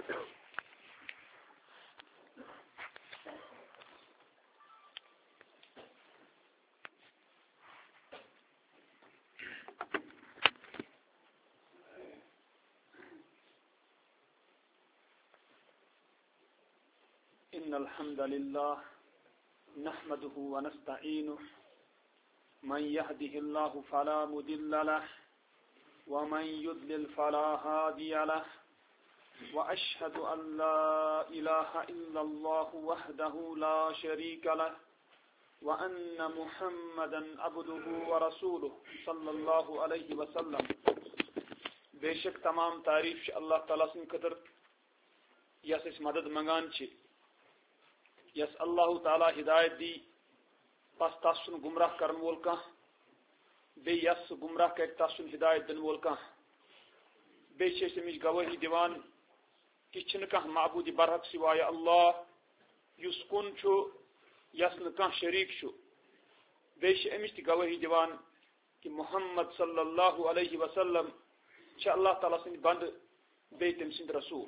إن الحمد لله نحمده ونستعينه من يهده الله فلا مضل له ومن يضلل فلا هادي له وأشهد أن لا إله إلا الله وحده لا شريك له وأن محمدا عبده ورسوله صلى الله عليه وسلم बेशक तमाम तारीफ अल्लाह ताला सं खतर यस इस मदद मंगान छ यस अल्लाह ताला हिदायत दी पस तसन गुमराह करन वोल का बे यस गुमराह कर तसन हिदायत दिन वोल का बेशे समिज गवाही दीवान कि छिन का माबूद बरहक सिवाय अल्लाह युस कुन छु यस न का शरीक छु बेशे अमिज गवाही दीवान कि मोहम्मद सल्लल्लाहु अलैहि वसल्लम अल्लाह ताला सिंद बंद बे तम सिंद रसूल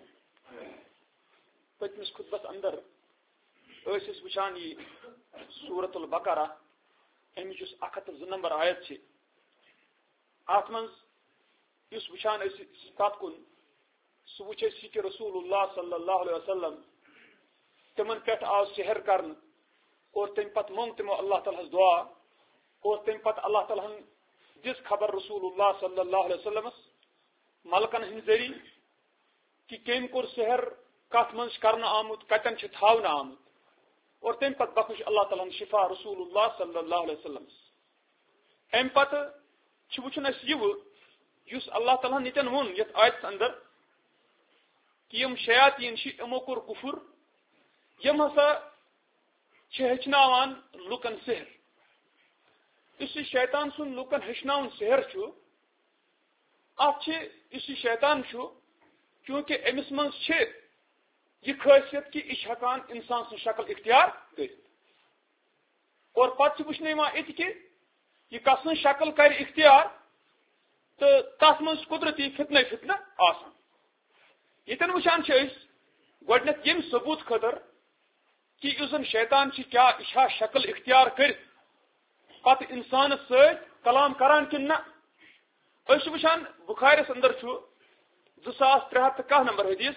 पतमिस खुतबस अंदर ऐसिस वुचान ये सूरतुल बकरा अमिच 102 नंबर आयत छ आत मंज युस वुचान तत कुन सु वुचे कि रसूलुल्लाह सल्लल्लाहु अलैहि वसल्लम तमन पेट आव सहर करन और तम पत मोंग तमो अल्लाह ताला दुआ और तम पत अल्लाह ताला दिस खबर रसूलुल्लाह सल्लल्लाहु अलैहि वसल्लम मलकन हिंद जरी कि केम कोर सहर कत मंज करना आमुत कतन छ थावना आमुत और तम पत बख्श अल्लाह ताला शिफा रसूलुल्लाह सल्लल्लाहु अलैहि वसल्लम एम पत छ वुचन अस यव युस अल्लाह ताला नितन वोन यत आयत अंदर कि यम शयातीन छ इमो कोर कुफर यम हसा छ हेचनावान लुकन सहर इस शैतान सुन लुकन हेचनावन सहर छु इस शैतान क्योंकि अमिस मं यह खासियत कि यह हकान इंसान सं शक्ल इख्तियार कर और पत वुचन ये कि यह कस शक्ल कर इख्तियार तो तथ मं कुदरती फितन आसान यन वुचान गोडनेथ यम सबूत खतर कि जन शैतान क्या यह शक्ल इख्तियार कर पत इंसान सलाम करान कि ना वुचान बुखारिस अंदर 2310 नंबर हदीस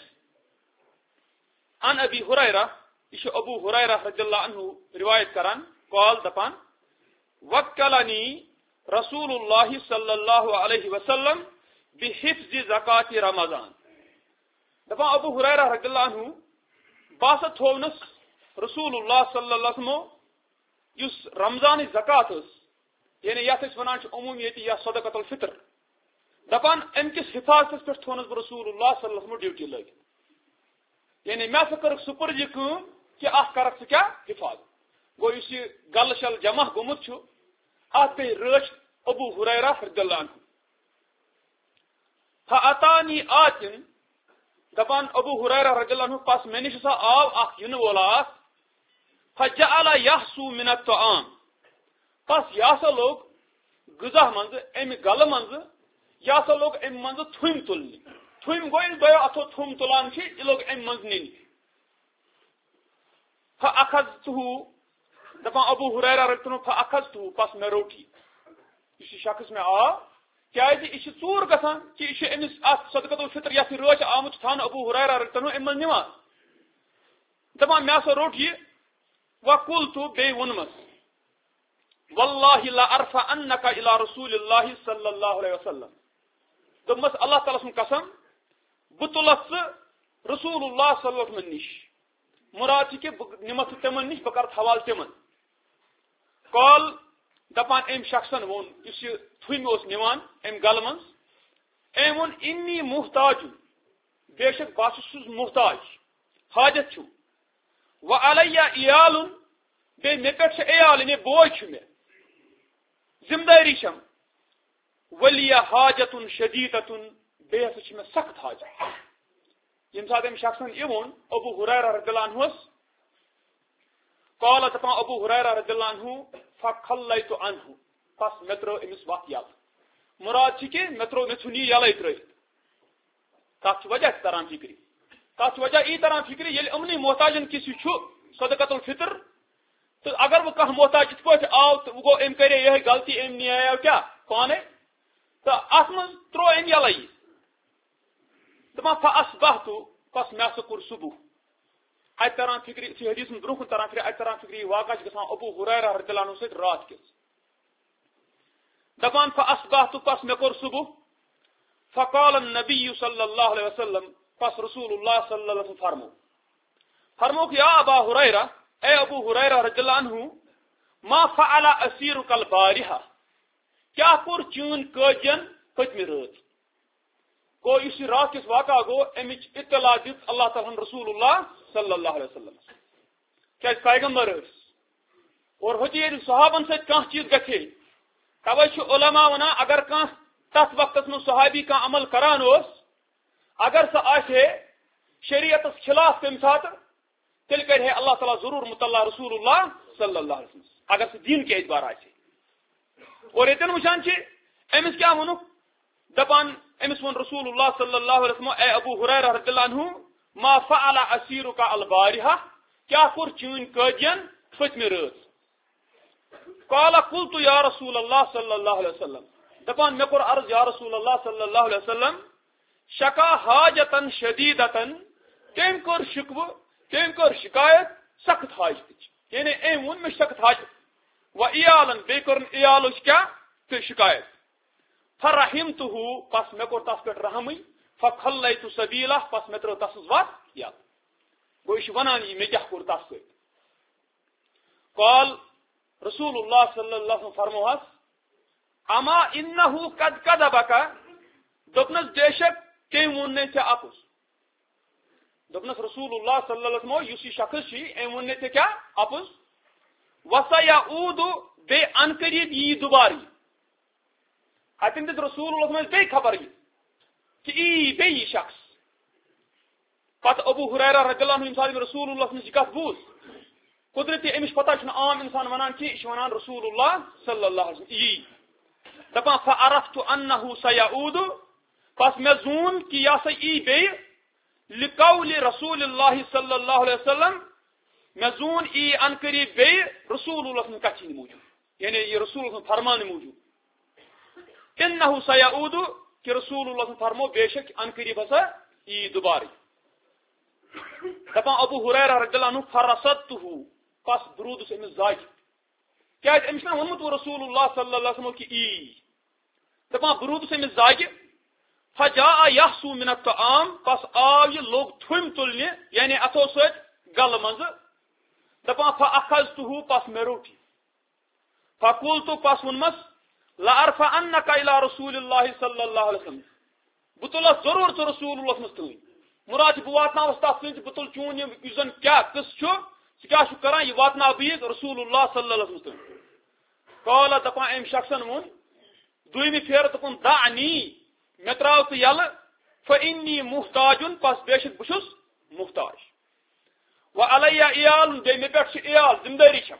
अन अबी हुरैरा यह अबू हुरैरा रज़ियल्लाहु अन्हु रिवायत करान कॉल दपान वक्कलनी रसूलुल्लाह सल्लल्लाहु अलैहि वसल्लम बिहिफ्ज़ ज़काति रमज़ान दपा अबू हुरैरा रज़ियल्लाहु अन्हु बास थोवनस रसूलुल्लाह सल्लल्लाहु अलैहि वसल्लम युस रमज़ान ज़कात यानी यथ वनान उमूम ये या सदक़तुल फितर दपान अमकिस हिफाजत पे थोनस रसूलुल्लाह सल्लल्लाहु अलैहि वसल्लम ड्यूटी लग यानी मे कर सुपर यह कम कि अ कर क्या हिफाजत गो इस गल शल जमा गोमुत अत पे रच अबू हुरैरा रज़ियल्लाहु अन्हु फअतानी आतिन दपान अबू हुरैरा रज़ियल्लाहु अन्हु पास मे निश आव अख इन वोल फजअल यहसू मिन अत्तआम पस यह लोग गजा मज अम गल मज यह लोग अम मज थुम तुलने थुम गो दो अथो थुम तुलान यह लोग अम मज नीन फअखज़तहु दपा अबू हुरैरा रज़ियल्लाहु अन्हु फअखज़तहु पस मे रोटी इस शख्स में आ क्या यह चूर गसान कि यह अमिस सदक़तुल फितर यथ रोच आमुत थान अबू हुरैरा रज़ियल्लाहु अन्हु अम मज निवान दपा मे रोट यह वकुलतु बे वनमस वल्लाहि ला अरफा अन्नका इला रसूलिल्लाहि सल्लल्लाहु अलैहि वसल्लम दोमस अल्लाह ताला सुन कसम बुतुलस रसूलुल्लाह सल्लल्लाहु अलैहि वसल्लम निश मुराद के निमत तमन निश बकर हवाल तमन कॉल दपान एम शख्सन वोन इस थुम ओस निवान एम गल मं एम वोन इन्नी मुहताज बेशक बास मुहताज हाजत छु व अलैया इयालुन बे मे पे एयाल ने बोझ मे जिम्मेदारी छम वलिया हाजतुन शदीदतुन बेहस मे सख्त हाजत यम सात अम शख्सन यह वोन अबू हुरैरा रज़ियल्लाहु अन्हु कॉल दपा अबू हुरैरा रज़ियल्लाहु अन्हु फखल्लैतु अन्हु पस मे त्रो अमिस वत यल मुराद कि मे त्रो मे छुनी यल त्रित तथ वजह तरान फिक्री तथ वजह यी तरह फिक्र ये अमनी मोहताजन किस सदकतुल फितर तो अगर वो कह मोहताज इत पे आव तो गो अम करे यह गलती अम निया क्या पाने तो अत मज त्रो अम यल दपान फअस्बहतु बस मे सह कोर सुबह अत तरह फिक्र हदीस ब्रोह तरह फिक्र अत तरह फिक्र वाक़ा गसान अबू हुरैरा रज़ियल्लाहु अन्हु सत रात किस दपान फअस्बहतु बस मे कोर सुबह फक़ाल नबी सल्लल्लाहु अलैहि वसल्लम बस रसूलुल्लाह सल्लल्लाहु अलैहि वसल्लम फरमो कि या अबा हुरैरा ए अबू हुरैरा रज़ियल्लाहु अन्हु मा फ़अला असीरुकल बारिहा क्या कोर चून कजन पतमि रात गो इस रात किस वाक़ा गो अमिच इत्तला दित अल्लाह ताला रसूलुल्लाह सल्लल्लाहु अलैहि वसल्लम क्या पैगंबर और होती सहाबन से कह चीज गथे तवे उलमा वना अगर कह तथ वक्त में सहाबी का अमल करान अगर सह आशे शरीयत खिलाफ तम सात तेल करे अल्लाह ताला जरूर मुतल्ला रसूलुल्लाह सल्लल्लाहु अलैहि वसल्लम अगर सह दीन के एतबार आशे और यतन वुचान अमिस क्या वनुक दपान अमिस वन रसूलुल्लाह सल्लल्लाहु अलैहि वसल्लम ए अबू हुरैरा रज़ियल्लाहु अन्हु मा फ़अला असीरुका अल बारिहा क्या कोर चून कजन फतमि रात क़ाल क़ुल्तु या रसूलल्लाह सल्लल्लाहु अलैहि वसल्लम दपान मे कोर अर्ज या रसूलल्लाह सल्लल्लाहु अलैहि वसल्लम शका हाजतन शदीदतन तम कोर शिकव तम कोर शिकायत सख्त हाजत यानी एम वुन मे सख्त हाजत व इयालन बे कोर इयाल क्या तो शिकायत फरहिमतुहु पस मे कोर तस पे रहमी फखल्लैतु सबीला पस मे त्रो तस वत या गो इश वनान मे क्या कोर तस पे क़ाल रसूलुल्लाह सल्लल्लाहु अलैहि वसल्लम फरमोहस अमा इन्नहु कद कदबका दोपनस बेशक ते वुन्ने ते अपुस दोपनस रसूलुल्लाह सल्लल्लाहु अलैहि वसल्लम युसी शख्स छी ए वुन्ने ते क्या अपुस वसयऊदु बे अनकरीब यी दुबारी अतिन दित रसूलुल्लाह में बे खबर कि ई बे यी शख्स पत अबू हुरैरा रज़ियल्लाहु अन्हु इंसान रसूलुल्लाह में जिकत बूज कुदरती अमिश पता छ आम इंसान वनान कि इश वनान रसूलुल्लाह सल्लल्लाहु अलैहि वसल्लम यी दपा फअरफ्तु अन्नहु सयऊदु पस मे जून कि या स ई बे लिकौलि रसूलुल्लाह सल्लल्लाहु अलैहि वसल्लम मे जून ई अनकरीब बे रसूलुल्लाह में कथिन मौजूद यानी ये रसूलुल्लाह फरमान मौजूद इन्नहु सयऊदु कि रसूलुल्लाह फरमो बेशक अनकरीब हसा ई दुबारी दपा अबू हुरैरा रज़ियल्लाहु अन्हु फरसतहु पस ब्रूद से जाज क्या अमिश ना वनमुत रसूलुल्लाह सल्लल्लाहु अलैहि वसल्लम कि ई दपा ब्रूद से जाज फजा यहसु मिन अत्तआम पस आव ये लोग थुम तुलने यानी अथो सत गल मंज दपा फअखज़तहु पस मे रोटी फकुलतु पस वनमस लारफा अन्नका इला रसूलिल्लाह सल्लल्लाहु अलैहि वसल्लम बुतुल जरूर तो रसूलुल्लाह मस्तून मुराद बुवातना वस्ता बुतुल चून युजन क्या किस छु क्या छु करा ये वातना बीज रसूलुल्लाह सल्लल्लाहु अलैहि वसल्लम काला दपा एम शख्सन वुन दुइमी फेर तपन दानी मे त्राव तो यल फइन्नी मुहताजुन पस बेशक बुशुस मुहताज व अलैया इयाल बे मे पेट इयाल जिम्मेदारी छम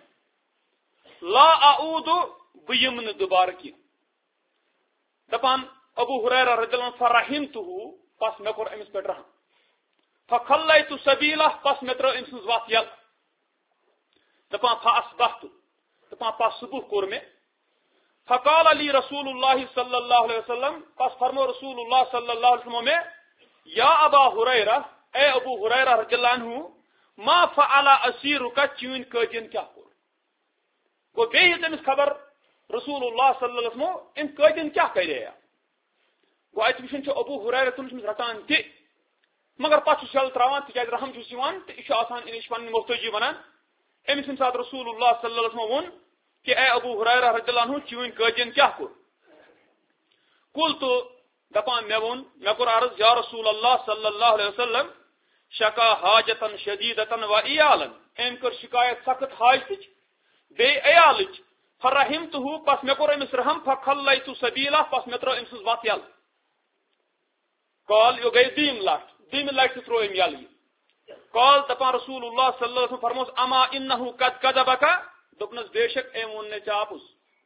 ला आऊदु बयमन दोबार की दपान अबू हुरैरा रज़ियल्लाहु अन्हु फरहिमतुहु पस मे कोर अमिस पेट रहम फखल्लैतु सबीला पस मे त्रो अमिस वत यल दपान फअस्बहतु दपान पस सुबह कोर में फकाल अली रसूलुल्लाह सल्लल्लाहु अलैहि वसल्लम पस फरमो रसूलुल्लाह सल्लल्लाहु अलैहि वसल्लम में या अबा हुरैरा ए अबू हुरैरा रज़ियल्लाहु अन्हु मा फ़अला असीरुका चून कजन क्या कोर गो बे तमिस खबर रसूलुल्लाह सल्लल्लाहु अलैहि वसल्लम इन कजन क्या करे गो अत वुचन अबू हुरैरा तुम रटान ति मगर पछ शल त्रावान तिज रहम छुस यवान तो यह आसान इन पन मोहतजी वनान अमिस यम सात रसूलुल्लाह सल्लल्लाहु अलैहि वसल्लम वोन कि ए अबू हुरैरा रज़ियल्लाहु अन्हु चून कजन क्या कोर कुल तो दपान मे वोन मे कोर अर्ज या रसूलल्लाह सल्लल्लाहु अलैहि वसल्लम शका हाजतन शदीदतन व इयालन एम कर शिकायत सख्त हाजत बे इयाल फरहिमतुहु पस मे कोर अमिस रहम फखल्लैतु सबीला पस मे त्रो अमिस वत यल कॉल यो गई दीम लाट त्रो अम यल कॉल दपा रसूलुल्लाह सल्लल्लाहु अलैहि वसल्लम फरमोस अमा इन्नहु कद कदबका दोपनस बेशक एम वोन चापुस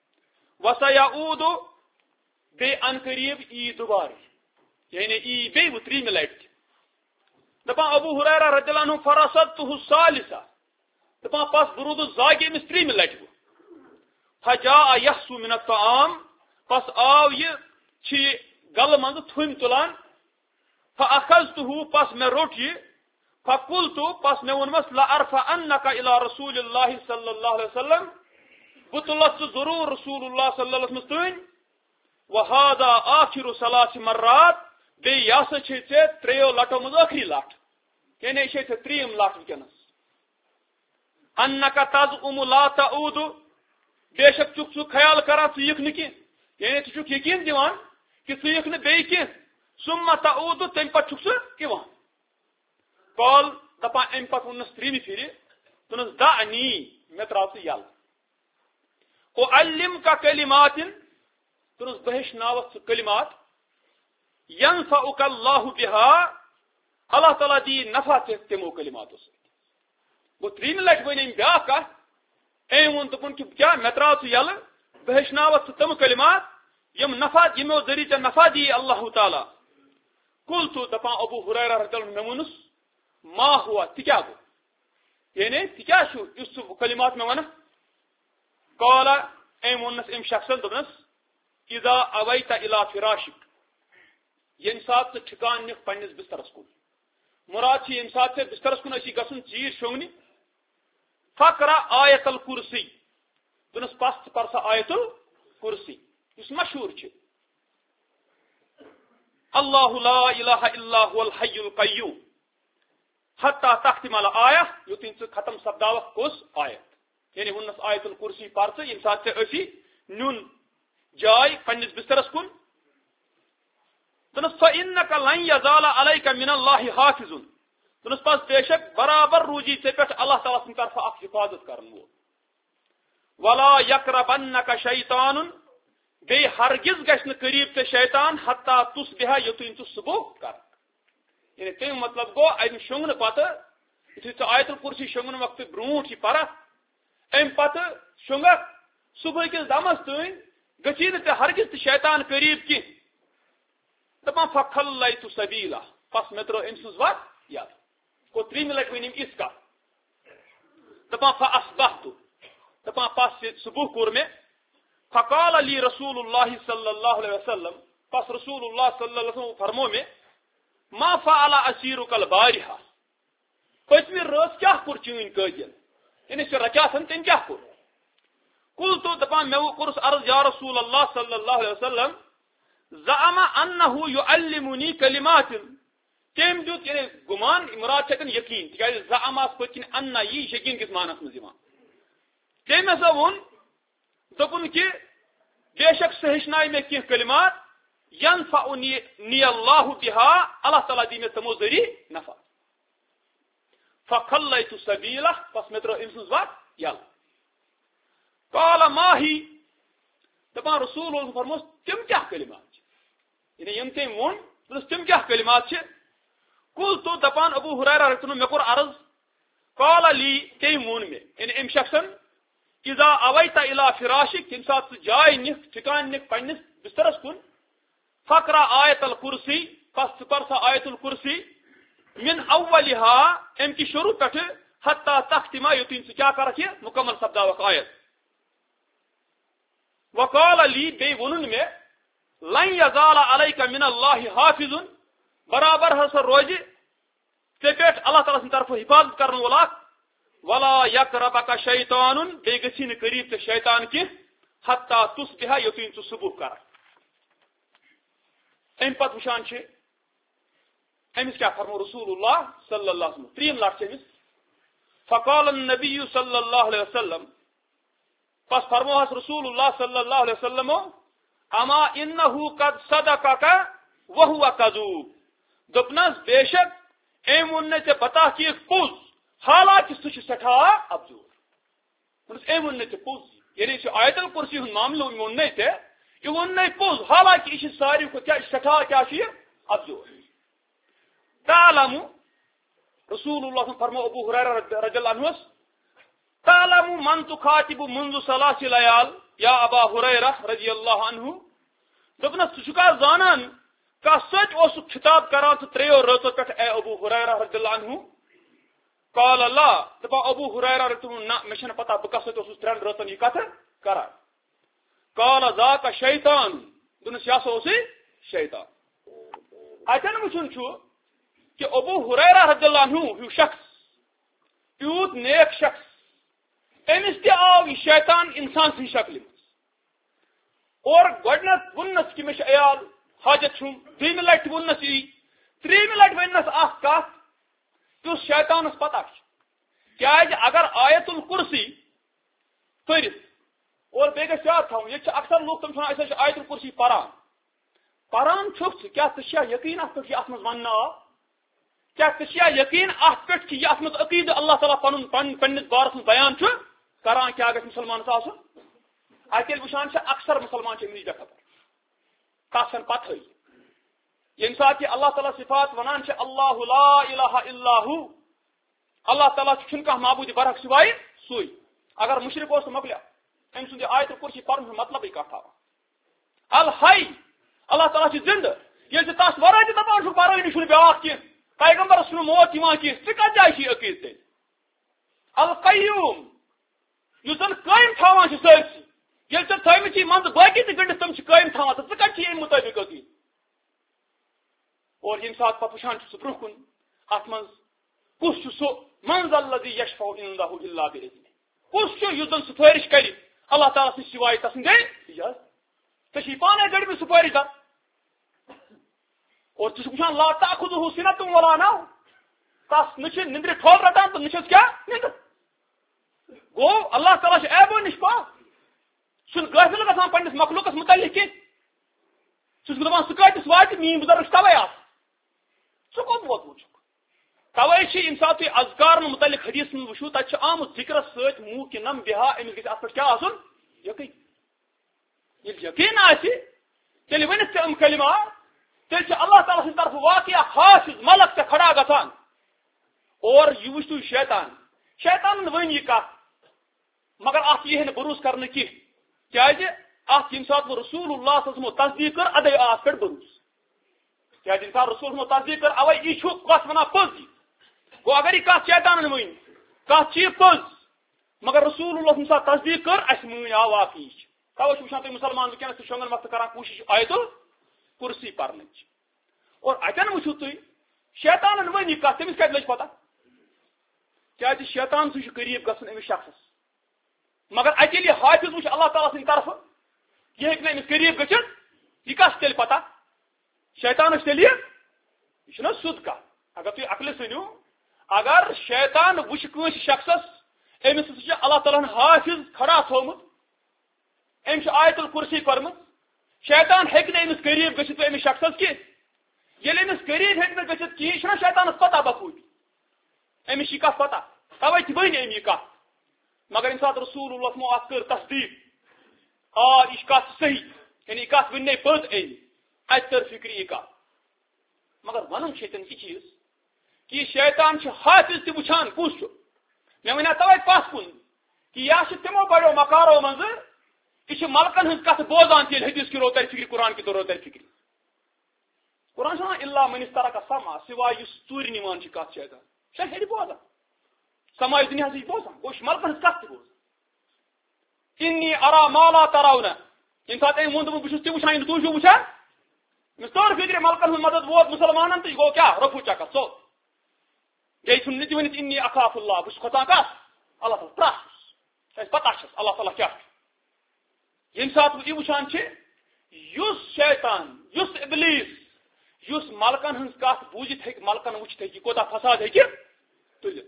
वसयऊदु बे अनकरीब ई दुबार यानी ई बे त्रीम लाट दपान अबू हुरैरा रज़ियल्लाहु अन्हु फरसतहु सालिसा दपान पास बुरुद जागे मिस्त्री में लट फजा यहसु मिन अत्ताम पास आव ये छी गल मंद थुम तुलान फअखज़तहु पास मैं रोट ये फकुलतु पास मैं उनमस ला अरफा अन्नका इला रसूलिल्लाहि सल्लल्लाहु अलैहि वसल्लम बुतलत जरूर रसूलुल्लाह सल्लल्लाहु अलैहि वसल्लम वहादा आखिरु सलास मर्रात बे यास छे त्रेयो लटो मज आखिरी लाट यानी छे त्रीम लाट वनस अन्नका तज़उम ला तऊदु बेशक चुक सु ख्याल करा सीख न की यानी चुक यकीन दिवान कि सीख न बे की सुम्मा तऊदु तम पत चुक सु किवान कॉल दपा अम पत वनस त्रीमि फिर तुनस दानी मे त्राव यल ओ अल्लिम का कलिमातिन तुनस बहिश नावत कलिमात यंफउक अल्लाहु बिहा अल्लाह ताला दी नफा तिमो कलिमात गो त्रीन लट वन ब्या कत अम वो दोपन कि क्या मे त्राव यल बहिश नावत तम कलिमात यम नफा यमो जरिए नफा दी अल्लाह ताला कुल तो दपा अबू हुरैरा रज़ियल्लाहु अन्हु मेमुनस मा हुआ तिक्या गो यानी तिक्या छु इस कलिमात में वन कॉला अम वनस अम शख्सन दोपनस इजा अवैता इला फिराशिक यम सात ठिकान निक पन्निस बिस्तरस कुन मुराद छ यम सात बिस्तरस कुन असी गसन चीज शोंगनी फकरा आयतल कुर्सी दोनस पास परसा आयतुल कुर्सी इस मशहूर छ अल्लाहु ला इलाहा इल्ला हुवल हय्युल कय्यूम हत्ता तख्तिमल आया युतिन से खत्म सब्दाव कोस आयत यानी वनस आयतुल कुर्सी परस यम सात असी नुन जाय पन्निस बिस्तरस कुन तनस फइन्नका लन यज़ाला अलैका मिनल्लाहि हाफिजुन तनस पास बेशक बराबर रूजी से पेट अल्लाह ताला की तरफ आप हिफाजत करन वो वला यकरबन्नका शैतानुन बे हरगिज गश्न करीब से शैतान हत्ता तुस्बिहा युतिन तु सुबह कर यानी ते मतलब गो अम शोंगन पत इथि आयतुल कुर्सी शोंगन वक्त ब्रूठ पर अम पत शोंग सुबह किस दमस तन गची न हरगिज शैतान करीब की दपा फखल्लैतु सबीला पस मे त्रो अम सुज वत याद को त्रीम लट वन इसका दपा फअस्बहतु दपा पस सुबह कोर में फकाल अली रसूलुल्लाह सल्लल्लाहु अलैहि वसल्लम पस रसूलुल्लाह सल्लल्लाहु अलैहि वसल्लम फरमो में मा फ़अला असीरुकल बारिहा पचमी रोज क्या कुर चीन कजन यानी से रचासन तन क्या कुर कुल तो दपा मे कुरस अर्ज या रसूल अल्लाह सल्लल्लाहु अलैहि वसल्लम ज़अमा अन्नहु युअल्लिमुनी कलिमातिन तेम दुत यानी गुमान मुराद छकन यकीन तिकाज ज़अमा पचिन अन्ना यी यकीन किस मानस में जिमा तेम ऐसा वोन दोपन कि बेशक सहिशनाई में की कलिमात यंफउनी अल्लाहु बिहा अल्लाह ताला दी में तमो जरी नफा फखल्लैतु सबीला पस मे त्रो अम सुज वत यल काल माही दपा रसूल फरमोस तिम क्या कलिमात यानी यम ते वोन तिम क्या कलिमात छ कुल तो दपान अबू हुरैरा रज़ियल्लाहु अन्हु मे कोर अर्ज काल अली ते वोन में यानी अम शख्सन इजा अवैता इला फिराशिक यम सात जाय निक ठिकान निक पन्निस बिस्तरस कुन फकरा आयतल कुर्सी पस परसा आयतुल कुर्सी मिन अव्वलिहा अम की शुरू पेट हत्ता तख्तिमा युतिन से क्या कर मुकम्मल सब्दावक आयत वकाल अली बे वनुन में लन यज़ाला अलैका मिनल्लाहि हाफिजुन बराबर हस रोज से पेट अल्लाह ताला की तरफ हिफाजत करने वाला वला यकरबका शैतानुन बे गछिन करीब से शैतान की हत्ता तुस्बिहा युतिन तु सुबह कर अम पत वुशान अमिस क्या फरमो रसूलुल्लाह सल्लल्लाहु अलैहि वसल्लम त्रीम लाख अमिस फकाल नबी सल्लल्लाहु अलैहि वसल्लम पस फरमो हस रसूलुल्लाह सल्लल्लाहु अलैहि वसल्लम अमा इन्नहु कद सदक़का व हुवा कज़ूब दोपनस बेशक अम वन्ने ते बता कि पोज हालांकि सु सठा अब्जूर अम वन्ने ते पोज यानी आयतुल कुर्सी हुन मामलो वन्ने ते ये वन्ने पोज हालांकि इस सारी को क्या सठा क्या अब्जूर तालमु रसूलुल्लाह फरमो अबू हुरैरा रज़ियल्लाहु अन्हु तालमु मन तुखातिबु मुंज़ु सलासी लयाल या अबा हुरैरा रज़ियल्लाहु अन्हु दोपन सुका जानन कस खिताब करान तो 3 रतो पे ए अबू हुरैरा रज़ियल्लाहु अन्हु काल अल्लाह दपा अबू हुरैरा रतु ना मे पता बह कस 3 रतन यह कथ कर काल ज़ाका शैतान दुनस यह शैतान अतन वुचन कि अबू हुरैरा रज़ियल्लाहु अन्हु हु शख्स यूत नेक शख्स अमिस ते आव यह शैतान इंसान सी शक्ल और गडनत वनस कि मे अयाल हाजत छुम 2 लट वनस यी 3 लट वनस कत तो शैतानस पता क्या अगर आयतुल कुर्सी पर और बे गस याद थो ये अक्सर लोग तुम आयतुल कुर्सी पारान छुक क्या यकीन अत पे वन आव क्या यकीन अत पे कि अत मज अकीद अल्लाह ताला पन्निस बारस में बयान करान क्या गस मुसलमान अत वुचान अक्सर मुसलमान अमीज खबर तस पत ये सात अल्लाह ताला सिफात वनान अल्लाहु ला इलाहा इल्लाहु अल्लाह ताला कह माबूद बरहक सिवाय सुई अगर मुशरिक तो मकलिया अम सुंद आयत कुर्सी पर्न मतलब कथ अल हई अल्लाह ताला जिंद ये तस वर दपान बरनी ब्या कह पैगम्बरस मौत कह कत जाए अकीद तेल अल कयूम जन कायम थवान सरसी ये थी मंद बाकी गंडित तम कायम थवान तो कत मुताबिक अकीद और ये सात पे वुचान ब्रोह कुन अत कुस सह मंजल्लज़ी यशफ़उ इंदहु इल्ला बिइज़्निह कुस युस सिफारिश कर अल्लाह ताला से सिवाय तसन गई तो पाने गड़ सिफारिश कर और तुझान ला ताखुज़ुहु सिनतुन वला नौम तस न निंद्र ठोल रटान तो नशस क्या निंद्र गो अल्लाह ताला ऐबो नश पाक सुन गाफिल गसान पन्निस मखलूकस मुतल्लिक कह दपान सह कतस वात मीन बुजुर्ग तवे आ सह कम वोतमुत तवे यम सात अज़कार मुतल्लिक हदीस में वुचू तत आमुत जिक्रस सत मुकिनम बिहा अमिस गि अत पे क्या आसन यकीन यकीन तेल वनित अम कलिमा तेल अल्लाह ताला सद तरफ वाकिया खास मलक से खड़ा गसान और यह वुचू शैतान वन यह कत मगर अत यह भरोस कर क्या अत यम सात रसूलुल्लाह तस्दीक कर अदे अत पे भरोस क्या रसूल तस्दीक कर अवे यह कत वन पज गो अगर यह कत शैतान वन कत पज मगर रसूलुल्लाह तस्दीक कर अस मान आ वाकई तवे वुचान तुम मुसलमान वनस शोंगन वक्त कर कोशिश आयतुल कुर्सी पर्न और अतन वुचू तुम शैतान वन यह कत तमिस कत लज पता क्या शैतान सह करीब गसन अमिस शख्स मगर अतिल यह हाफिज वुच अल्लाह ताला सद तरफ यह हेक अमिस करीब गि यह कस तेल पता शैतान तेल यह सुद कत अगर तुम अकल सनू अगर शैतान वुच कंस शख्सस अमिस अल्लाह ताला हाफिज खड़ा थोमुत अम आयतुल कुर्सी पर्म शैतान हेक अमिस करीब गि अमिस शख्सस कह ये अमिस करीब हेक गि कह शैतान पता बखूबी अमिस यह कत पता तवे वन अम यह कत मगर इन सात रसूलुल्लाह अत कर तस्दीक यह कत सही यानी यह कत वन पज अम अत तर फिक्र यह कत मगर वन यह चीज कि शैतान हाफिज ति वुचान कुस मे वन तवे कत कुन कि यह तमो बड़ो मकारो मज यह मलकन हज कत बोजान तेल हदीस की रोतर फिक्र कुरान की रोतर फिक्र कुरान इल्ला मन तरक समा सिवाय चूर निवान कत शैतान हेर बोजान समाज दुनिया बोजान गो मलकन हज कत बोज इन्नी अरा माला तरावना इन सात अम वो बहुत तु वुचान तुम वुचान तोर फिक्र मलकन हज मदद वोत मुसलमान तो गो क्या रफू चक सो गई वन इन्नी अखाफुल्लाह बहुत खोतान कस अल्लाह ताला त्रस पता अल्लाह ताला क्या यम सात यह वुचान शैतान इबलीस मलकन हज कत बूजित हे मलकन वुचित हे कोता फसाद हे तुल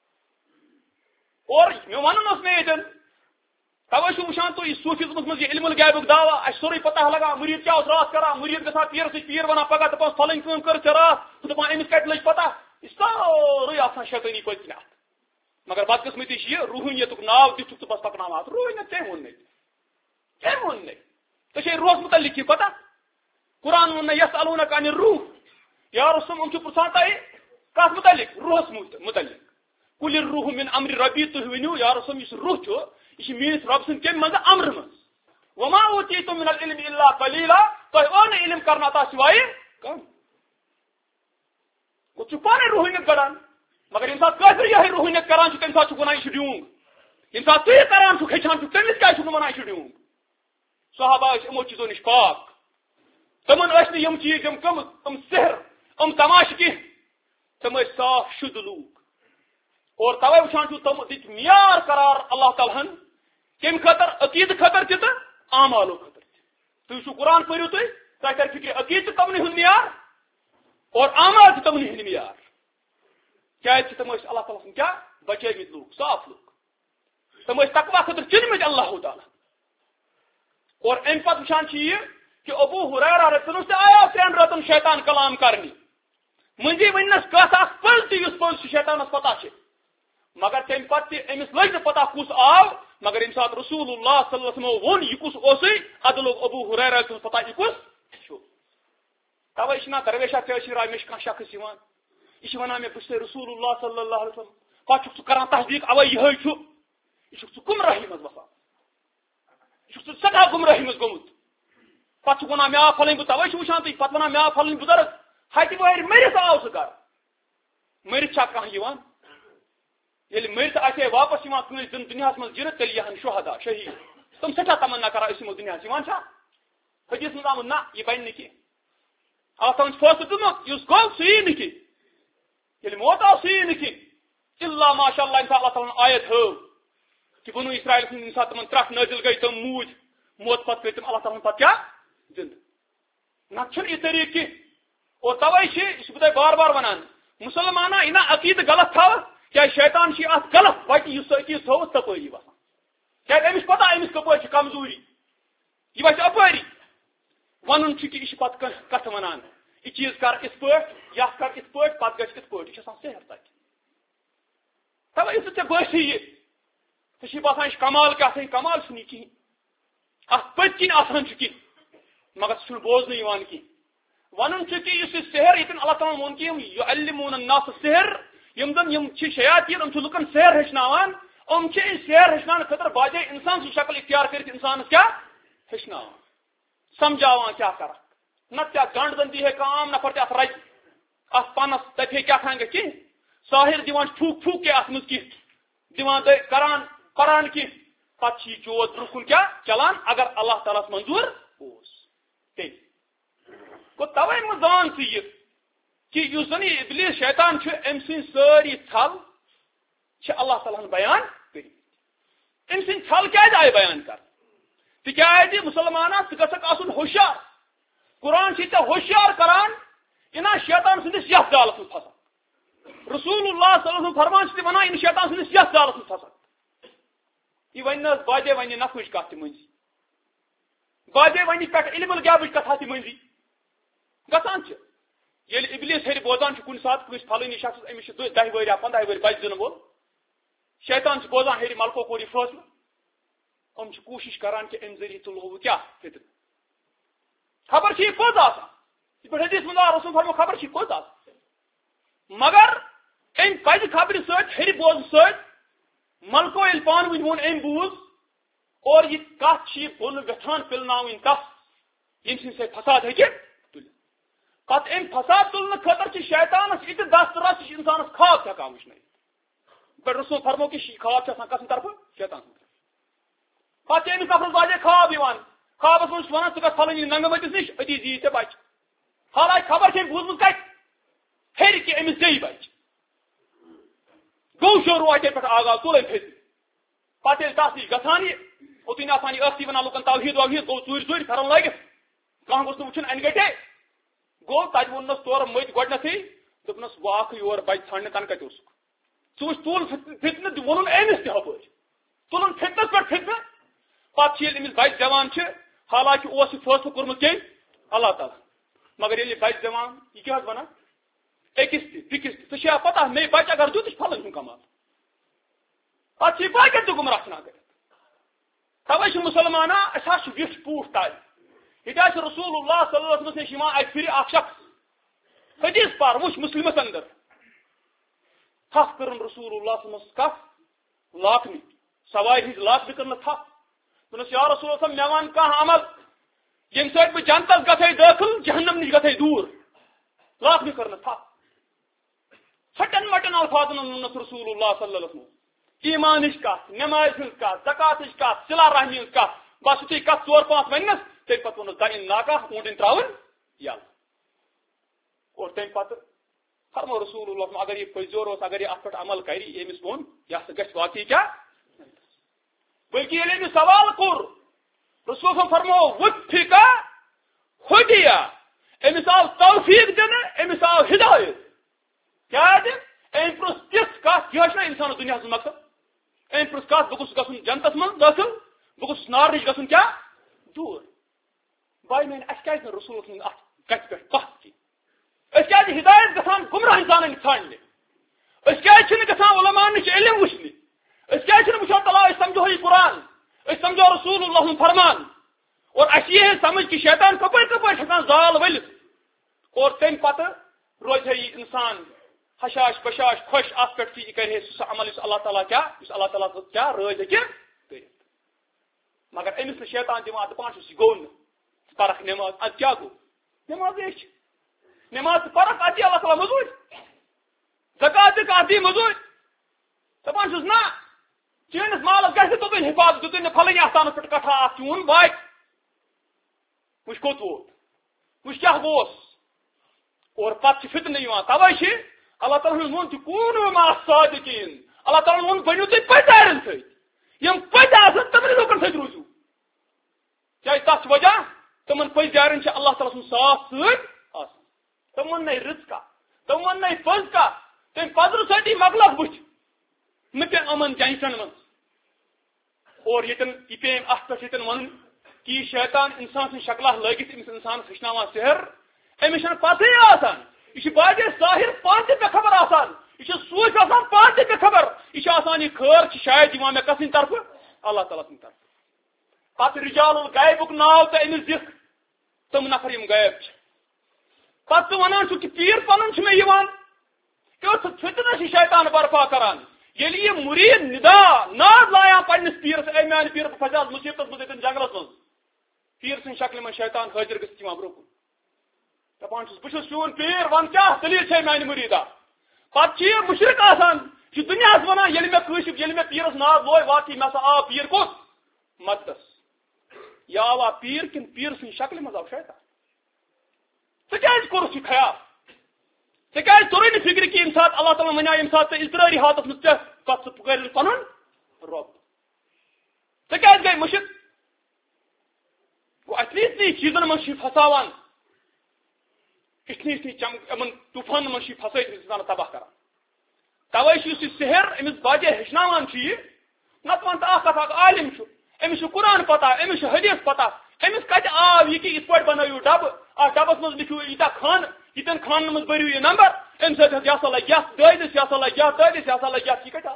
और मे वन मे ये तवे वुचान तुम सूफिज्म मज इल्मुल गैबुक दावा अस सोरे पता लगा मुरीद क्या रात कर मुरीद ग पीर पीर वन पगह दपान फलन कम कर रात दपान अमिस कत लज पता सोरे आसान शैतानी पत्न अत मगर बदकिस्मती यह रूहनियत नाव दिख तो बस पकना अत रूहनियत क्या वोन तो रूहस मुतलिक पता कुरान वो यस अलूनक अन रूह या रसूल पुछान तह कत मुतलिक रूहस मुतलिक कुल रूह मिन अम्र रबी तुम वनु या रसूल रूह यह मीस रब सद कम मज अम्र मज वमा ऊतीतुम मिनल इल्मि इल्ला कलीला तुम ओ इल्म करना सिवाय कम गो पाने रूहनियत गड़ान मगर इन काफिर यही रूहनियत करान तम सात वन ड्यूंग इन सात तुह करान हेचान तमिस क्या वन ड्यूंग सहाबा इमो चीजों नश पाक तमन यम चीज तम सेहर तमाश कह तम साफ शुद्ध लूक और तवे वुचान तम दित मियार करार अल्लाह तालाहन कम खतर अकीद खतर तो आमालो खतर तुम कुरान पढ़ो तुम कर फिक्र अकीद तमन हुंद मियार और आमाल तमन हुंद मियार क्या तम अल्लाह ताला क्या बचेमित लूक साफ लूक तम तकवा खतर चुनमित अल्लाह ताला और अम पे वुचान कि अबू हुरैरा रतन आया 3 रतन शैतान कलाम करनी मुझे वनस कथ पल पल शैतान पता मगर तम पे अमिस लग पता कुस आव मगर इन सात रसूलुल्लाह सल्लल्लाहु अलैहि वसल्लम वोन यह कुस अद लोग अबू हुरैरा पता यह कुस तवे दरवेशा राय मे शख्स यह वन मे बस रसूलुल्लाह सल्लल्लाहु अलैहि वसल्लम पे कर तहदीक अवे यह गुमराही मज बसान यह सदा गुमराही मज गोमुत पे वन मे फल तवे वुचान तुम पे वन मे फल बुजुर्ग हत वर मरित आव सह घर मरित कह ये मरित आसे वापस दिन दुनिया मज जिन तेल यहन शुहदा शहीद तुम सठा तमन्ना करा दुनिया हदीस मज आमुत ना यह बन कह अल्लाह तन फैसले दुमुत इस गो सही नी ये मौत आव सही नी इल्ला माशाअल्लाह अल्लाह ताला आयत हो कि बनु इसराइल इन सात तमन त्रख नाजिल गई तम मूज मौत पे तुम अल्लाह ताला पे क्या जिंद ना यह तरीक और तवे बह बार बार वनान मुसलमाना इना अकीद गलत था क्या शैतान अत गलत वत अकीद थो तपरी बसान क्या अमिस पता अमिस कपर कमजोरी यह वस अपरी वन कि यह पे कथ वनान यह चीज कर इत कर इत पे गि इत पे यह सेहर तक तवे चे बसी यह बसान कमाल क्या कमाल कहीं अत पत्किन आसान कह मगर सह बोजन कह वन कि सेहर ये अल्लाह ताला वोन कि युअल्लिमून अन्नास सेहर यम शयातीन लुकन सेहर हेचनावान सेहर हेचनान खतर बाजे इंसान सह शक्ल इख्तियार कर इंसान क्या हेचनावान समझावान क्या कर न क्या गंड दन दी है काम नफर ते रज अत पानस तथे क्या कह साहिर दिवान फूक फूक के अत मज कह दिवान करान परान कह पे जोत ब्रुकुन क्या चलान अगर अल्लाह ताला मंजूर तेल गो तवे मजान सह कि जन इबलीस शैतान अम सारी थल अल्लाह ताला बयान कर थल क्या आय बयान कर तिज मुसलमाना गसन होशियार कुरान होशियार करान इना शैतान सदिस यथ जालस मज फसान रसूलुल्लाह सल्लल्लाहु अलैहि वसल्लम फरमान वन इन शैतान सदिस यथ जालस मज फसान यह वन बाजे वन नफुच कथ मंजी बाजे वन पे इल्मुल गैबुच कथा मंजी गसान ये इबलीस हेर बोजान कुन सात फलानी शख्स अमिस 10 वर 15 वर बच दिन वोल शैतान बोजान हेर मलको कोर यह फैसला हम कोशिश करान कि अम जरिए तुलो क्या फितर खबर पोज आसान हदीस मज रसूल फरमो खबर पोज आसान मगर अम पज खबर सर बोज सत मलको ये पान वन वोन अम बूज और यह कथ बोन गठान पिलनावन तस यम सद फसाद हे पत अम फसाद तुलने खतर शैतानस इत दस्त रस इंसान खाब हेकान वुचन रसूल फरमो कि खाब कस तरफ शैतान पे अमिस नफरस बाजे खाब खाबस मज वन ग फलानी नंगमतिस नश अती जी ऐ बच हालांकि खबर बूजम कत हेर कि अमिस दे बच गो शुरू अत पे आगाज तुल फिर पे तस नश गसान ओतन आसान अखी वन लुकन तवहीद वहीद गो चूर चूर फरन लगित कह गोस वुचन अन गटे गो तज वोनस तौर मत गोडनथी दोपनस वाक योर बच छाने तन कत तुल फितन वोन अमिस तप तुलन फितनस पे फितन पे अमिस बच जवान हालांकि फैसला कोर्मुत कम अल्लाह ताला मगर ये बच जवान यह क्या वन अकिस दिकिस तुझे पता मे बच अगर दुत फलन हूं कमाल पे बाकन तो गुमराह कर तवे मुसलमाना अस विश पूठ ताल यह रसूलुल्लाह सल्लल्लाहु अलैहि वसल्लम अत फिर शख्स हदीस पार वुच मुस्लिमस अंदर थफ कर रसूलुल्लाह कथ लाकनी सवार हिज लाक कर थफ दोनस या रसूल मे वन कह अमल यम सत बह जनतस गथे दाखिल जहन्नम नश गथे दूर लाखनी कर छटन मटन अल्फाजन रसूलुल्लाह सल्लल्लाहु अलैहि वसल्लम ईमान कत नमाज कत ज़कात कत सिला रहमी कत बस यु कत 4-5 वनस तम पे वो दाइन नाका ऊंटन त्रावन यल और तम पे फरमो रसूलुल्लाह अगर यह पजोर अगर यह अत अमल कर यमिस वो यह ग वाकई क्या बल्कि ये सवाल कोर रसूल फरमो वुफिका हुदिया अमिस आव तौफीक दिन अमिस आव हिदायत क्या अम प्रुस तिथ कत यह इंसान दुनिया मकसद अम प्रुस कत बह गस जनतस मन दाखिल बह गस नार नश गन क्या दूर भाई मैंने अस रसूल अत कत पे कत क्या हिदायत गसान गुमराह जान ाने क्या उलमा नश इल्म वुचन क्या वो तला समझो यह कुरान समझो रसूलुल्लाह फरमान और अस ये समझ कि शैतान कपर कपर जाल वल और तम पे रोज यह इंसान हशाश बशाश खुश अत पे कर सह अमल अल्लाह ताला क्या क्या रोज हे मगर अमिस शैतान दिवान दपान गो परख नमाज अद क्या गो नमाज नमाज परख अत अल्लाह ताला मजूर ज़कात अत मजूर दपान ना चीनस मालस गि तुन हिफाजत दुन फलन आस्थान पे कथा चून वाय वुच कोत वोत वुच क्या वोस और पे फितन तवे अल्लाह ताला वोन कून मा सादिकीन अल्लाह ताला वोन बनो तुम पचारन सम पच तमन लोकन सत रूजू क्या तथ वजह तमन पचारन अल्लाह ताला सुन साथ सत तम वन नई रिज का तम वन नई पज का तम पजर सती मकलक बुथ मे अमन टेंशन मन और ये पे अत पे वन कि शैतान इंसान सं शक्ल लगित अमिस इंसान हेचना सेहर अमिस पते यह बाजे साहिर पान पे खबर यह सूच पान पे खबर यह खर शायद मे कसन तरफ अल्लाह ताला सद तरफ पे रिजाल गैबुक नाव तो अमिस दिख तम नफर गैब पे वन कि पीर पन मे फितन शैतान बर्पा करान ये मुरीद निदा नाज लाया पन्नस पीरस मान पीर फसा मुसीबत मज जंगलस मज पीर सं शक्ल में शैतान हाजिर गि ब्रोकुन दपान बहुत चून पीर वन क्या दलील मान मुरीदा पे मुशरक दुनिया वन ये मे पीरस नाज लोय वाकई मे सा आव पीर कुस मदस यह आवा पीर कि पीर सं शक्ल मज आव शैतान क्या कोर ख्याल क्या तुर फिक्र कि यम सात अल्लाह ताला वन यम सात इजरारी हाथस मे पे पन रब क्या गई मुशिक वो अतनी चीजन मज फसान इतनी तूफान मज फस इंसान तबाह कर तवे सेहर अमिस बाजे हेचनान नत वन कथा आलिम अमिस कुरान पता अमिस हदीस पता अमिस कत आव यह कि इत पे बनू डब डबस मज लिखू ईटा खान यन खान मज भरू यह नंबर अम सह लग दस यह लग दस यह लग यह कत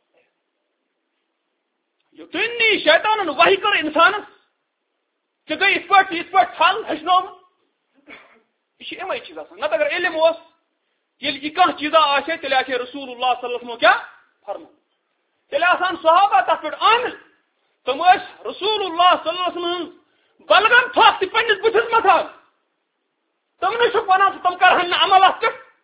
तुनि शैतान वही कर इंसान गई इत पे थल हेचनो यह अमे चीज नत अगर इल्म ये कह चीजा आसे तेल आसे रसूलुल्लाह सल्लल्लाहु अलैहि वसल्लम क्या फरमा तेल आसान सहाबा तथ पे आमिल तम रसूलुल्लाह सल्लल्लाहु अलैहि वसल्लम बलगम थोक पन्निस बुथस मथान तम वन तम कर अमल अत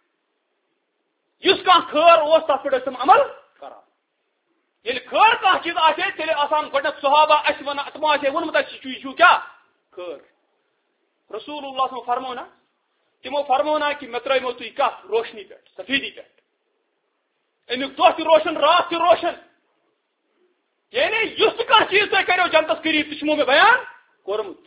पे खर तथ पे तम अमल कर ये खर कह चीज आसे तेल आसान गो सहाबा अस वन तमो आसे वोनमुत यह क्या खर रसूलुल्लाह सल्लल्लाहु फरमो ना तमो फरमो ना कि मे त्रो तुम कत रोशनी पे सफेदी पे अमुक दह रोशन रात रोशन यानी युस कह चीज तुम करो जनतस करीब तमो मे बयान कोरमुत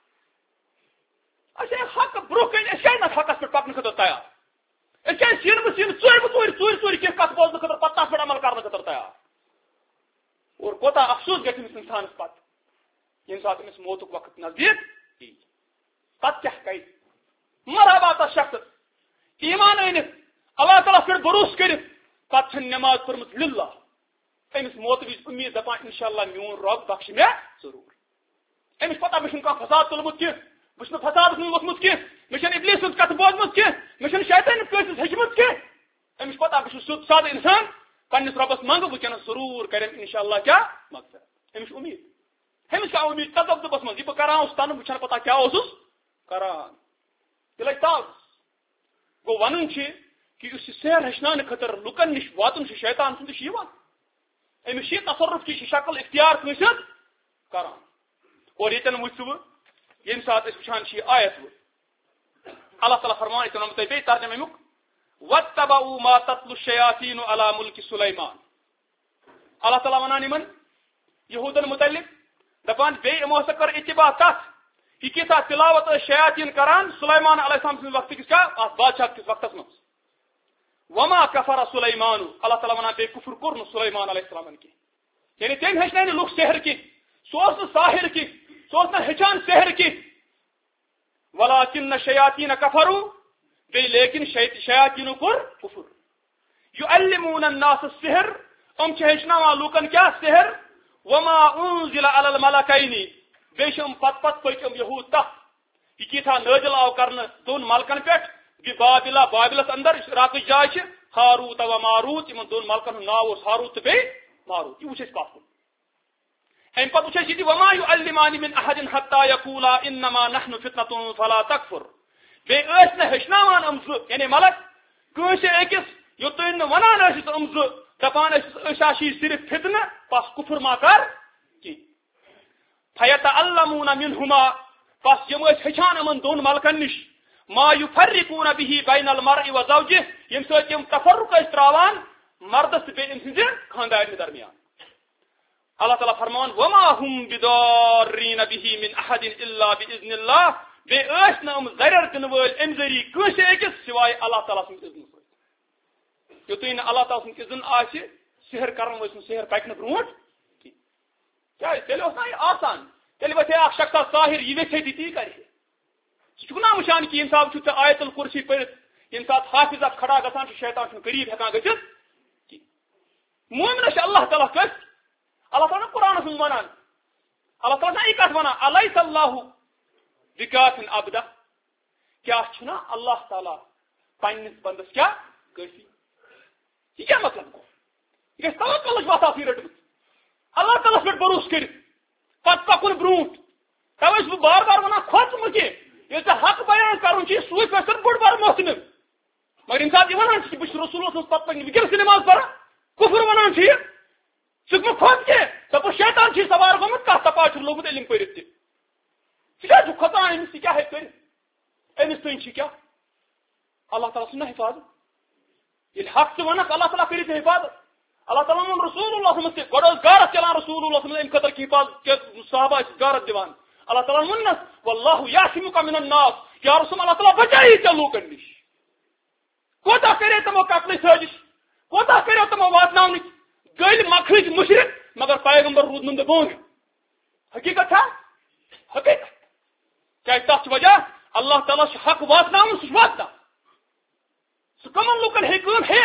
हक ब्रोह क्या हकस पे पकन खतर तैयार क्या सीन सीन चोर कह कत बोजन खतर पे तथ पे अमल कर खतर तैयार और कोता अफसोस गमिस इंसान पे यम सात अमिस मौतुक वक्त नजदीक पे क्या कर मरहबा तस शख्स ईमान अनित अल्लाह ताला पे भरोस कर पे नमाज पर्म लिल्ला अमिस मौत विज उम्मीद दपान इंशाअल्लाह मोन रब बख्श मे जरूर अमिस पता मे कह फसाद तुलमुत कह बह फसाद वोथमुत कह मे इब्लीस कथ बोजमुत कह मे शैतान कस हेचमुत कह अमिस पता बह सुद साद इंसान पन्निस रबस मंग वनस जरूर कर इंशाअल्लाह क्या मकसद अमिस उम्मीद अमिस क्या उम्मीद तदब्दुबस मज बह करान तन वह पता क्या करान दिल ताज गो वन कि सेहर हेचन खतर लुकन नश वातन शैतान सुंद अमिस तसरुफ की शक्ल इख्तियार कंस करान। और ये वो ये सात वुचान आयत अल्लाह ताला फरमान बे तर्जम अमुक वत्तबऊ मा तत्लु शयातीन अला मुल्क सुलैमान। अल्लाह ताला वनान यमन यहूदन मुतल्लिक दपान बे यमो हसा कर इत्तिबा तथ कि किसा तिलावत शयातीन करान सुलैमान अलैहिस्सलाम के वक्त किस बादशाह किस वक्त में वमा कफर सुलैमान। अल्लाह ताला वनान बे कुफ्र कुर सुलैमान अलैहिस्सलाम की यानी तेम हेचन लुक सेहर की सोस साहिर की सोस हेचान सेहर की वलाकिन शयातीन कफरू बे लेकिन शयातीन कुर कुफ्र युअल्लिमून अन्नास सिहर हम हेचना लूकन क्या सेहर वमा उन्जिल अलल मलकैनि बेशम पत पकम यहूद तथ यह किथा नाजिल आव करने दोन मलकन पे बाबिला बाबिलस अंदर इराक जाय हारूत व मारूत इन दोन मलकन नाव हारूत बे मारूत यह वो कत अम पे वो वमा युअल्लिमानि मिन अहदिन हत्ता यकूला इन्नमा नहनु फितनतुन फला तकफुर बे हेचनावान यानी मलक कंस अकिस यो तुम वनान दपान सिर्फ फितन पस कुफर मा कर कि फयतअल्लमून मिनहुमा पस यम हेचान इन दोन मलकन निश मा युफर्रिकून बिही बैनल मर्इ व ज़ौजिह यम सत यम तफर्रुक त्रावान मर्दस बे अमि खानदार दरमियान। अल्लाह ताला फरमान वमा हुम बिदारीन बिही मिन अहदिन इल्ला बिइज़्निल्लाह बे जरर दिन वल अम जरी कंस अकिस सिवाय अल्लाह ताला सुंद इज़्न सत युत अल्लाह ताला सुंद इज़्न आसि सेहर करन वल सेहर पकन ब्रोट क्या तेल आसान तेल वे शख्स साहिर यह वे ती कर ना वुचान कि यम आयतुल कुर्सी पढ़ यम सात हाफिज खड़ा गसान शैतान करीब हेकान गि मोमिन अल्लाह ताला कस अल्लाह ताला कुरान वनान अल्लाह ताला यह कत वनान अलैहिस्सलाहु बिकाफिन अब्दा क्या अल्लाह ताला पन्निस बंदस क्या काफी यह क्या मतलब गो यह तवक्कुल बात रटम अल्लाह ताला पे भरोस कर पकुन ब्रूट तवे बह बार बार वनान खोच मुझे ये हक बयान कर सह बोड़ बार मोहसिन मगर इन सात वनान बस रसूल पे वस नमाज पढ़ा कुफर वनान सह खोत कह दप शैतान सवार गोमुत कत तपा लोगुत इलम पढ़ सह खोतान अमिस क्या हे कर अमिस तन क्या अल्लाह ताला सुन हिफाजत ये हक वन अल्लाह ताला कर हिफाजत अल्लाह ताला वो रसूल गो गारत चलान रसूल अम खतर हिफाजत साहबा गारत दिवान अल्लाह ताला वनस वल्लाहु यासिमुका मिनन नास या रसूल अल्लाह ताला बचाई चे लूकन निश कोता करे तमो कत्ल साजिश कोता करे तमो वातनावन गल मखज मुशरिक मगर पैगंबर रूद नंद बोंग हकीकत था हकीकत क्या तथ वजह अल्लाह ताला हक वातनावन सह वातना सह कमन लूकन हे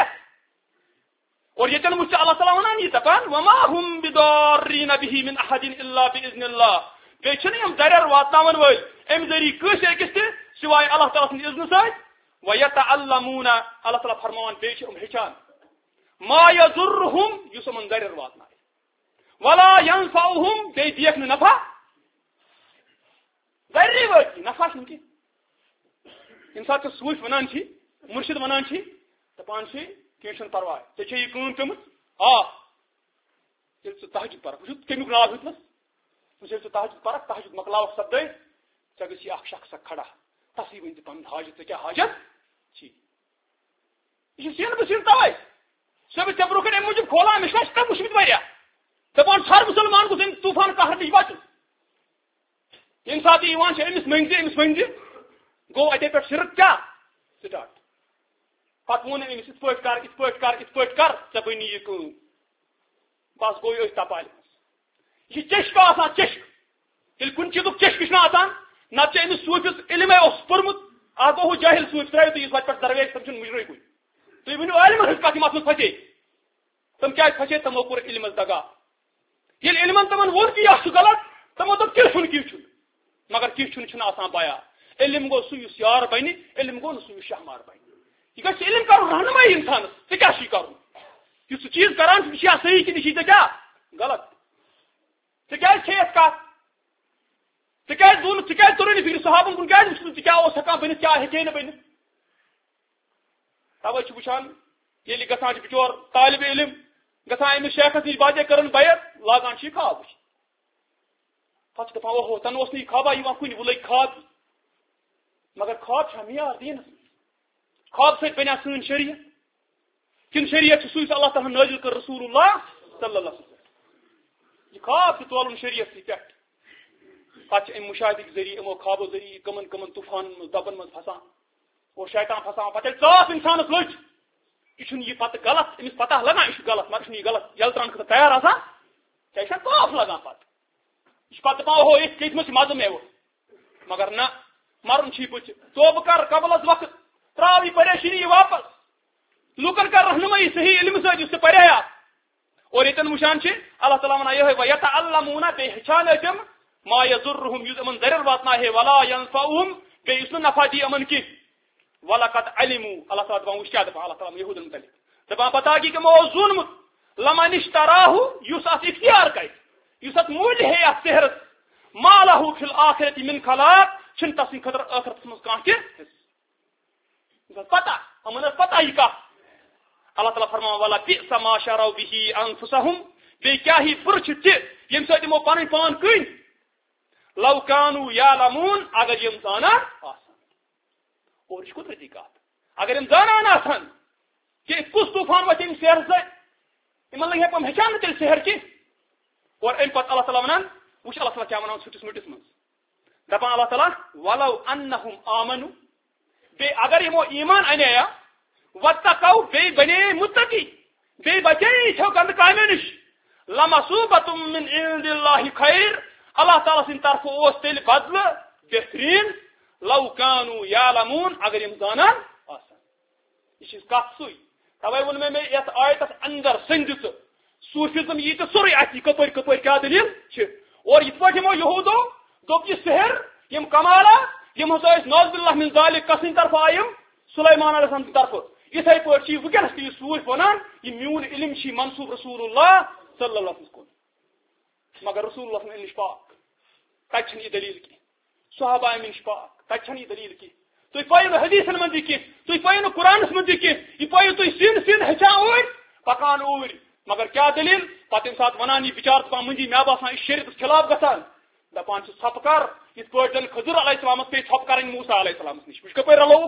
और ये वो अल्लाह ताला वनान यह दपान वमा हुम बिदारीन बिही मिन अहदिन इल्ला बिइज़्निल्लाह बे जरर वातनावन वल अम जरी कंस अकिस सिवाय अल्लाह ताला सुंद इज़्न सत वयतअल्लमून अल्लाह ताला फरमान बे हेचान मा यज़ुर्रुहुम युस यमन जरर वातनाय वला यंफउहुम बे दियक नफा जर्री वत नफा कि इन सात सूफ वनान मुर्शिद वनान दपान कह परवाह ऐ यह कम कम तहजुद पर कमुक नाव हेतमस तहजुद पर तहजुद मकलाव सपदे ऐ गि शख्स खड़ा तस वन पन हाजत क्या हाजत यह सीन बसीन तवे सह चे ब्रोह अम मूजूब खोलान मे वुचमत वह दपान हर मुसलमान गुस तूफान कहर नश बचन यम सात अमिस मंगि गो अते पे शिरक क्या स्टार्ट पत वो अमिस इत कर ऐ बनी यह कम बस गो तपाल यह चश्क आसान चश्क ये कुन चीज चश्क आसान नत अमिस सूफिस इलमे पोर्मुत आ गो जाहिल सूफ त्रो तो पे दरवेश तम मुजरे कुछ तुम वो इलमन हज कत मत फसे तम क्या फसे तमो कोर इलमस दगा ये इलमन तमन वो कि यह गलत तमो दोप कि मगर कि आसान बया इलम गो सह यार बन इलम गो सह शहमार बन यह गि इलम कर रहनुमाई इंसान क्या कर चीज करान सही कि यह क्या गलत क्या कत तुर फिर सहाबन कुन क्या बन क्या हे बन तवे वुचान ये गसान बिचोर तालिब इल्म गसान अमिस शेखस नश बाजे कर बैत लागान खाब पे दपान ओहो तन नी खाबा कुन वो लग खाब मगर खाब मियार दीन खाब सत बना सन शरीयत किन शरीयत सू अल्लाह ताला नाजिल कर रसूलुल्लाह सल्लल्लाहु अलैहि वसल्लम यह खाब तोलन शरीयत पे पे मुशाहिद जरिए इमो खाबो जरिए कमन कमन तूफान दबन मज फसान और शैतान फसान पे साफ इंसान लज यह पे गलत अमिस पता लगान यह गलत मगर यह गलत यल त्रान खत तैयार आसान क्या साफ लगान पे दपान ओहो ये मज मे मगर ना मरन बुत तोब कर कबल वक्त त्राव यह परेशानी वापस लूकन कर रहनुमाई सही इल्म से पढ़ा और ये वुचान अल्लाह ताला वन ये यतअल्लमूना बे हेचान तम मा यजुर्रुहुम युज अमन दरर वातना है वला यनफउहुम बे युस नफा दी अमन की वलकद अलिमू अल्लाह ताला दपान वुच क्या दपान अल्लाह ताला यहूदन मुतल्लिक दपान पता कि मो जुल्म लमन इश्तराहु युस अत इख्तियार कर युस अत मूल्य है अत सेहर मा लहु फिल आखिरति मिन खलाक छिन तस खतर आखिरत मज कां के पता हमन पता ही का अल्लाह ताला फरमान वाला बिस मा शरौ बिही अनफुसहुम बे क्या ही पुरछ यम सत मो पन पान कन लव कानू यालमून अगर यम जानान और यह कुदरती कत अगर यम जानान आसान कि कुस तूफान वत इन सेहर इन लगे हम हेचान तेल सेहर की और अम पे अल्लाह ताला वन वुच अल्लाह ताला क्या वन सुटिस मुटिस मज दपान अल्लाह ताला वलौ अन्नहुम आमनु बे अगर यमो ईमान अनया वत्तकौ बे बने मुत्तकी बे बचे छो गंद कामे निश लमसूबतुम मिन इंदिल्लाहि खैर अल्लाह ताला सिन तरफ ओस तेल बदल बेहतरीन लौ कानू यालमून अगर यम जानान आसान यह कत सुई तवे वो मे यथ आयतस अंदर संदित सूफिज्म यह सोरे अति कपर कपर क्या दलील और इत पे यमो यहूदो दोप यह सेहर यम कमाला यम हसा नौजुबिल्लाह मिन जालिक कसिन तरफ आयम सुलैमान अलैहिस्सलाम तरफ इथे पे वुकस तह सूर वन यह म्यून इल्म मनसूब रसूलुल्लाह सल्लल्लाहु अलैहि वसल्लम मगर रसूलुल्लाह निश पाक तक यह दलील की सहाबा निश पाक तक यह दलील की तुम पाइयो हदीसन मंदी की तुम पाइयो कुरानस मंदी की यह पाइयो तुम सिन सिन हेचान ऊर पकान ऊर मगर क्या दलील पे सात वन यह बिचार दपान मंदी मे बसान यह शरीयत खिलाफ गसान दपान छप कर इत पे खजुर अलैहिस्सलाम पे छप कर मूसा अलैहिस्सलाम निश वह कपर रलो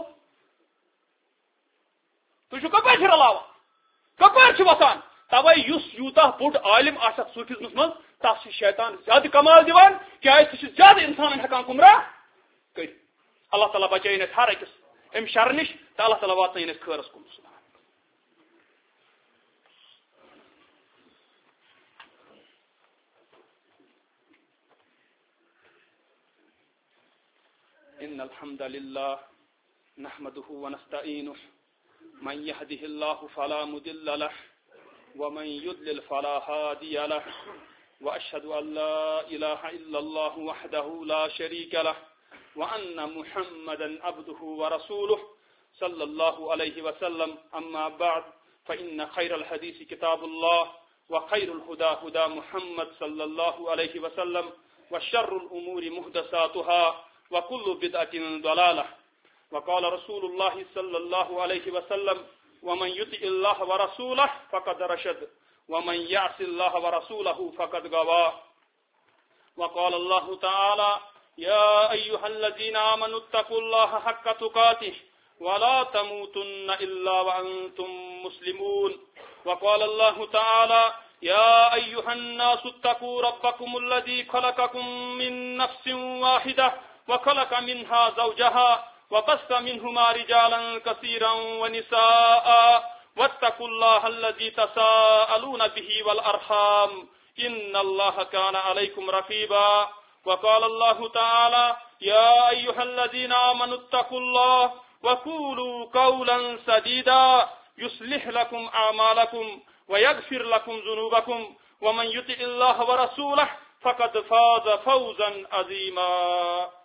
तुम कपर रलावा कपर वसान तवे यूता बुढ़ आलिम आस सूफिज्मस मज तस शैतान ज्यादा कमाल दिवान क्या ज्यादा इंसान हेकान गुमराह कर अल्लाह ताला बचाइन हर अकिस अम शर नश तो अल्लाह ताला वातन खैरस कुन इन्नल हम्दुलिल्लाह नहमदुहु व नस्तईनुहु मन यहदिहिल्लाहु फला मुदिल्ल लहु व मन युद्लिल फला हादिय लहु व अशहदु अन ला इलाहा इल्लल्लाहु वहदहु ला शरीका लहु व अन्न मुहम्मदन अब्दुहु व रसूलुहु सल्लल्लाहु अलैहि वसल्लम अम्मा बअद फइन्न खैरल हदीस किताबुल्लाह व खैरुल हुदा हुदा मुहम्मद सल्लल्लाहु अलैहि वसल्लम व शर्रुल उमूरि मुहदसातुहा व कुल्लु बिदअतिन दलालह व क़ाल रसूलुल्लाह सल्लल्लाहु अलैहि वसल्लम व मन युतिइल्लाह व रसूलह फक़द रशद व मन यअसिल्लाह व रसूलहु फक़द गवा व क़ाल अल्लाहु तआला या अय्युहल्लज़ीना आमनुत्तक़ुल्लाह हक़्क़ तुक़ातिह व ला तमूतुन्न इल्ला व अंतुम मुस्लिमून व क़ाल अल्लाहु तआला या अय्युहन्नासुत्तक़ू रब्बकुमुल्लज़ी खलक़कुम मिन नफ्सिन वाहिदह व खलक़ मिन्हा ज़ौजहा व बस्स मिन्हुमा रिजालन कसीरन व निसाअ वत्तक़ुल्लाहल्लज़ी तसाअलून बिही वल अरहाम इन्नल्लाह काना अलैकुम रक़ीबा व क़ाल अल्लाहु तआला या अय्युहल्लज़ीना आमनुत्तक़ुल्लाह व क़ूलू क़ौलन सदीदा युस्लिह लकुम अअमालकुम व यग़फिर लकुम ज़ुनूबकुम व मन युतिइल्लाह व रसूलह फ़क़द फ़ाज़ फ़ौज़न अज़ीमा।